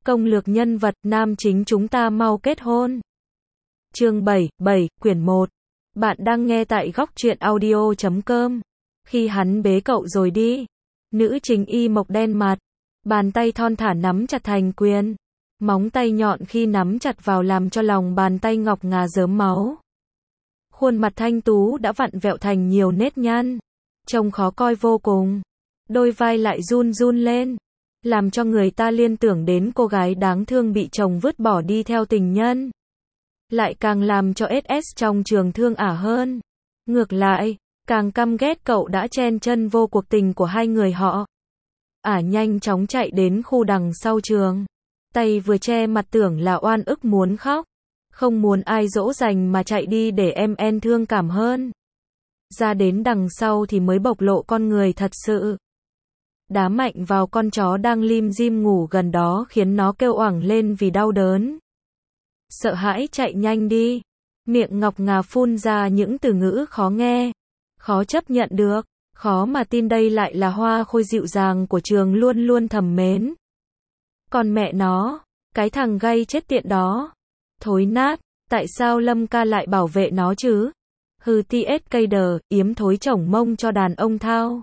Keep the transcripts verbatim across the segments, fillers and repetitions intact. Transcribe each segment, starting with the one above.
Công lược nhân vật, nam chính chúng ta mau kết hôn. Chương bảy, bảy, quyển một. Bạn đang nghe tại góc truyện audio chấm com. Khi hắn bế cậu rồi đi, nữ chính y mộc đen mặt, bàn tay thon thả nắm chặt thành quyền, móng tay nhọn khi nắm chặt vào làm cho lòng bàn tay ngọc ngà rớm máu. Khuôn mặt thanh tú đã vặn vẹo thành nhiều nếp nhăn, trông khó coi vô cùng. Đôi vai lại run run lên, làm cho người ta liên tưởng đến cô gái đáng thương bị chồng vứt bỏ đi theo tình nhân. Lại càng làm cho ét ét trong trường thương ả hơn. Ngược lại, càng căm ghét cậu đã chen chân vô cuộc tình của hai người họ. Ả nhanh chóng chạy đến khu đằng sau trường, tay vừa che mặt tưởng là oan ức muốn khóc, không muốn ai dỗ dành mà chạy đi để em en thương cảm hơn. Ra đến đằng sau thì mới bộc lộ con người thật sự. Đá mạnh vào con chó đang lim dim ngủ gần đó khiến nó kêu oảng lên vì đau đớn. Sợ hãi chạy nhanh đi, miệng ngọc ngà phun ra những từ ngữ khó nghe, khó chấp nhận được, khó mà tin đây lại là hoa khôi dịu dàng của trường luôn luôn thầm mến. Còn mẹ nó, cái thằng gay chết tiện đó, thối nát, tại sao Lâm ca lại bảo vệ nó chứ? Hừ tê ét cây đờ, yếm thối chổng mông cho đàn ông thao.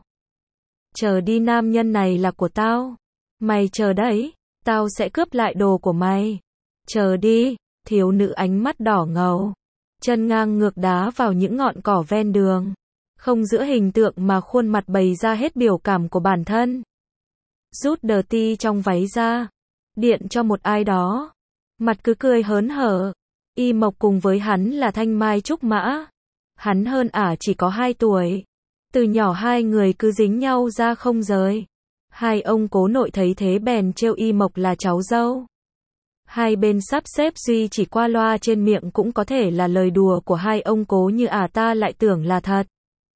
Chờ đi, nam nhân này là của tao. Mày chờ đấy, tao sẽ cướp lại đồ của mày. Chờ đi, thiếu nữ ánh mắt đỏ ngầu, chân ngang ngược đá vào những ngọn cỏ ven đường, không giữa hình tượng mà khuôn mặt bày ra hết biểu cảm của bản thân. Rút đờ ti trong váy ra, điện cho một ai đó, mặt cứ cười hớn hở. Y mộc cùng với hắn là thanh mai trúc mã, hắn hơn ả chỉ có hai tuổi. Từ nhỏ hai người cứ dính nhau ra không rời. Hai ông cố nội thấy thế bèn trêu y mộc là cháu dâu. Hai bên sắp xếp duy chỉ qua loa trên miệng cũng có thể là lời đùa của hai ông cố, như ả ta lại tưởng là thật.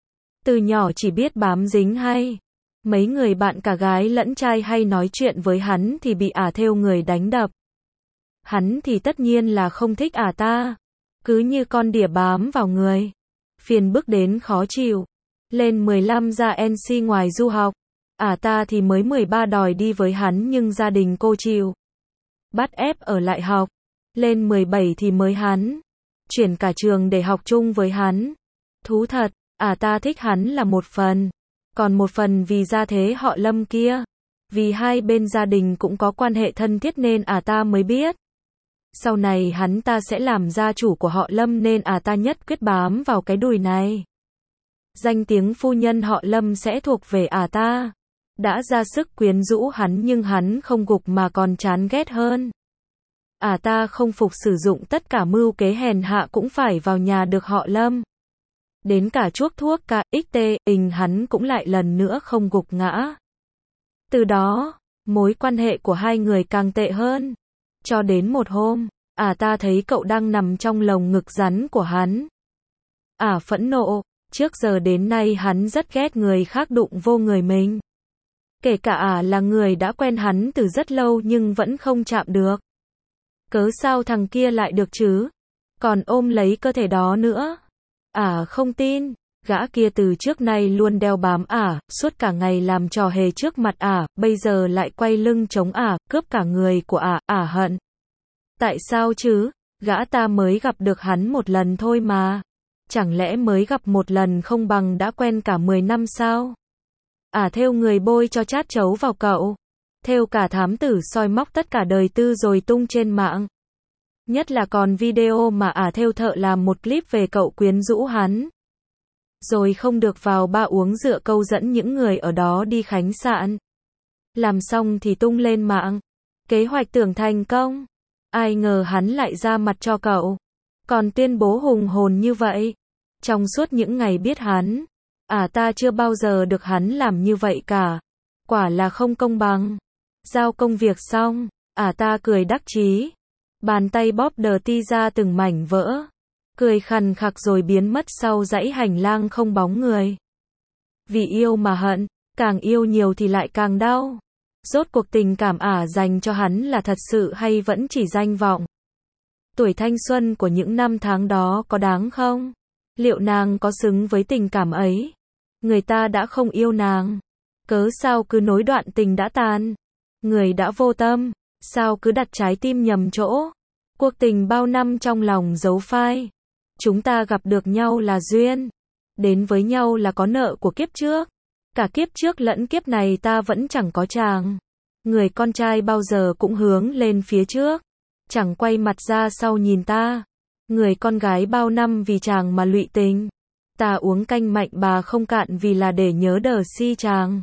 Từ nhỏ chỉ biết bám dính hay. Mấy người bạn cả gái lẫn trai hay nói chuyện với hắn thì bị ả thêu người đánh đập. Hắn thì tất nhiên là không thích ả ta. Cứ như con đỉa bám vào người. Phiền bức đến khó chịu. Lên mười lăm ra en xê ngoài du học. Ả ta thì mới mười ba đòi đi với hắn nhưng gia đình cô chịu. Bắt ép ở lại học. Lên mười bảy thì mới hắn chuyển cả trường để học chung với hắn. Thú thật, ả ta thích hắn là một phần. Còn một phần vì gia thế họ Lâm kia. Vì hai bên gia đình cũng có quan hệ thân thiết nên ả ta mới biết. Sau này hắn ta sẽ làm gia chủ của họ Lâm nên ả ta nhất quyết bám vào cái đùi này. Danh tiếng phu nhân họ Lâm sẽ thuộc về ả ta. Đã ra sức quyến rũ hắn nhưng hắn không gục mà còn chán ghét hơn. Ả ta không phục sử dụng tất cả mưu kế hèn hạ cũng phải vào nhà được họ Lâm. Đến cả chuốc thuốc ca ích tê, ình hắn cũng lại lần nữa không gục ngã. Từ đó, mối quan hệ của hai người càng tệ hơn. Cho đến một hôm, ả ta thấy cậu đang nằm trong lồng ngực rắn của hắn. Ả phẫn nộ, trước giờ đến nay hắn rất ghét người khác đụng vô người mình. Kể cả ả là người đã quen hắn từ rất lâu nhưng vẫn không chạm được. Cớ sao thằng kia lại được chứ? Còn ôm lấy cơ thể đó nữa. Ả không tin, gã kia từ trước nay luôn đeo bám ả, suốt cả ngày làm trò hề trước mặt ả, bây giờ lại quay lưng chống ả, cướp cả người của ả, ả hận. Tại sao chứ? Gã ta mới gặp được hắn một lần thôi mà. Chẳng lẽ mới gặp một lần không bằng đã quen cả mười năm sao? Ả thêu người bôi cho chát chấu vào cậu. Thêu cả thám tử soi móc tất cả đời tư rồi tung trên mạng. Nhất là còn video mà ả thêu thợ làm một clip về cậu quyến rũ hắn. Rồi không được vào ba uống rượu câu dẫn những người ở đó đi khách sạn. Làm xong thì tung lên mạng. Kế hoạch tưởng thành công. Ai ngờ hắn lại ra mặt cho cậu. Còn tuyên bố hùng hồn như vậy. Trong suốt những ngày biết hắn, ả ta chưa bao giờ được hắn làm như vậy cả. Quả là không công bằng. Giao công việc xong, ả ta cười đắc chí. Bàn tay bóp đờ ti ra từng mảnh vỡ. Cười khằn khặc rồi biến mất sau dãy hành lang không bóng người. Vì yêu mà hận, càng yêu nhiều thì lại càng đau. Rốt cuộc tình cảm ả dành cho hắn là thật sự hay vẫn chỉ danh vọng? Tuổi thanh xuân của những năm tháng đó có đáng không? Liệu nàng có xứng với tình cảm ấy? Người ta đã không yêu nàng. Cớ sao cứ nối đoạn tình đã tàn? Người đã vô tâm, Sao cứ đặt trái tim nhầm chỗ? Cuộc tình bao năm trong lòng giấu phai. Chúng ta gặp được nhau là duyên. Đến với nhau là có nợ của kiếp trước. Cả kiếp trước lẫn kiếp này ta vẫn chẳng có chàng. Người con trai bao giờ cũng hướng lên phía trước. Chẳng quay mặt ra sau nhìn ta. Người con gái bao năm vì chàng mà lụy tình. Ta uống canh mạnh bà không cạn vì là để nhớ đờ si chàng.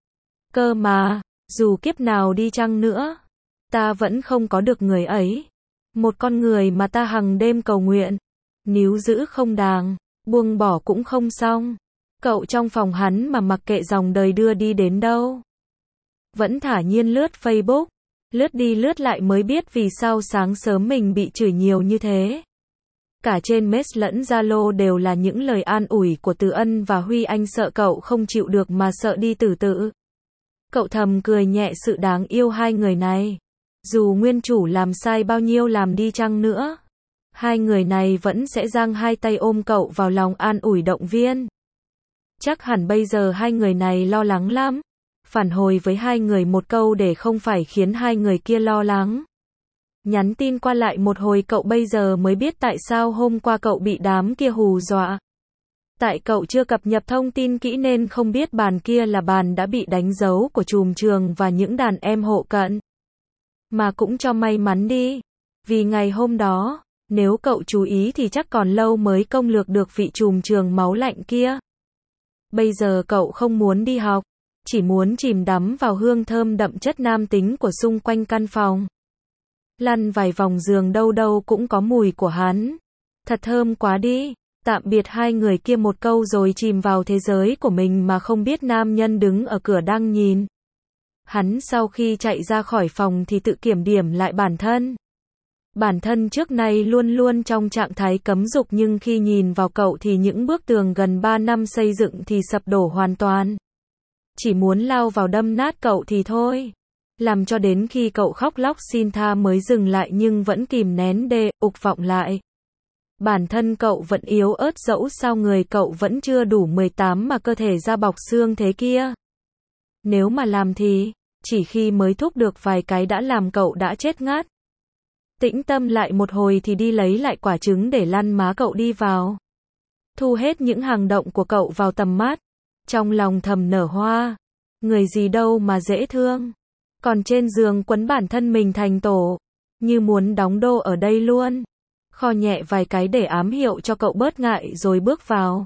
Cơ mà, dù kiếp nào đi chăng nữa, ta vẫn không có được người ấy. Một con người mà ta hằng đêm cầu nguyện. Níu giữ không đàng, buông bỏ cũng không xong. Cậu trong phòng hắn mà mặc kệ dòng đời đưa đi đến đâu. Vẫn thả nhiên lướt Facebook. Lướt đi lướt lại mới biết vì sao sáng sớm mình bị chửi nhiều như thế. Cả trên Mess lẫn Zalo đều là những lời an ủi của Từ Ân và Huy. Anh sợ cậu không chịu được mà sợ đi tử tự. Cậu thầm cười nhẹ sự đáng yêu hai người này. Dù nguyên chủ làm sai bao nhiêu làm đi chăng nữa, hai người này vẫn sẽ giang hai tay ôm cậu vào lòng an ủi động viên. Chắc hẳn bây giờ hai người này lo lắng lắm. Phản hồi với hai người một câu để không phải khiến hai người kia lo lắng. Nhắn tin qua lại một hồi cậu bây giờ mới biết tại sao hôm qua cậu bị đám kia hù dọa. Tại cậu chưa cập nhật thông tin kỹ nên không biết bàn kia là bàn đã bị đánh dấu của trùm trường và những đàn em hộ cận. Mà cũng cho may mắn đi. Vì ngày hôm đó, nếu cậu chú ý thì chắc còn lâu mới công lược được vị trùm trường máu lạnh kia. Bây giờ cậu không muốn đi học, chỉ muốn chìm đắm vào hương thơm đậm chất nam tính của xung quanh căn phòng. Lăn vài vòng giường đâu đâu cũng có mùi của hắn. Thật thơm quá đi. Tạm biệt hai người kia một câu rồi chìm vào thế giới của mình mà không biết nam nhân đứng ở cửa đang nhìn. Hắn sau khi chạy ra khỏi phòng thì tự kiểm điểm lại bản thân. Bản thân trước nay luôn luôn trong trạng thái cấm dục nhưng khi nhìn vào cậu thì những bức tường gần ba năm xây dựng thì sập đổ hoàn toàn. Chỉ muốn lao vào đâm nát cậu thì thôi. Làm cho đến khi cậu khóc lóc xin tha mới dừng lại nhưng vẫn kìm nén đê, ục vọng lại. Bản thân cậu vẫn yếu ớt dẫu sao người cậu vẫn chưa đủ mười tám mà cơ thể da bọc xương thế kia. Nếu mà làm thì, chỉ khi mới thúc được vài cái đã làm cậu đã chết ngát. Tĩnh tâm lại một hồi thì đi lấy lại quả trứng để lăn má cậu đi vào. Thu hết những hành động của cậu vào tầm mắt. Trong lòng thầm nở hoa. Người gì đâu mà dễ thương. Còn trên giường quấn bản thân mình thành tổ. Như muốn đóng đô ở đây luôn. Kho nhẹ vài cái để ám hiệu cho cậu bớt ngại rồi bước vào.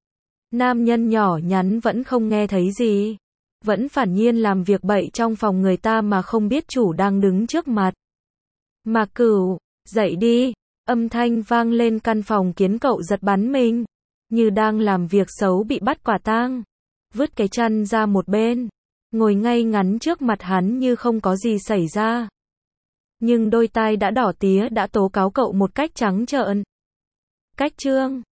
Nam nhân nhỏ nhắn vẫn không nghe thấy gì. Vẫn phản nhiên làm việc bậy trong phòng người ta mà không biết chủ đang đứng trước mặt. Mạc Cửu, dậy đi. Âm thanh vang lên căn phòng khiến cậu giật bắn mình. Như đang làm việc xấu bị bắt quả tang. Vứt cái chăn ra một bên. Ngồi ngay ngắn trước mặt hắn như không có gì xảy ra. Nhưng đôi tai đã đỏ tía đã tố cáo cậu một cách trắng trợn. Cách trương.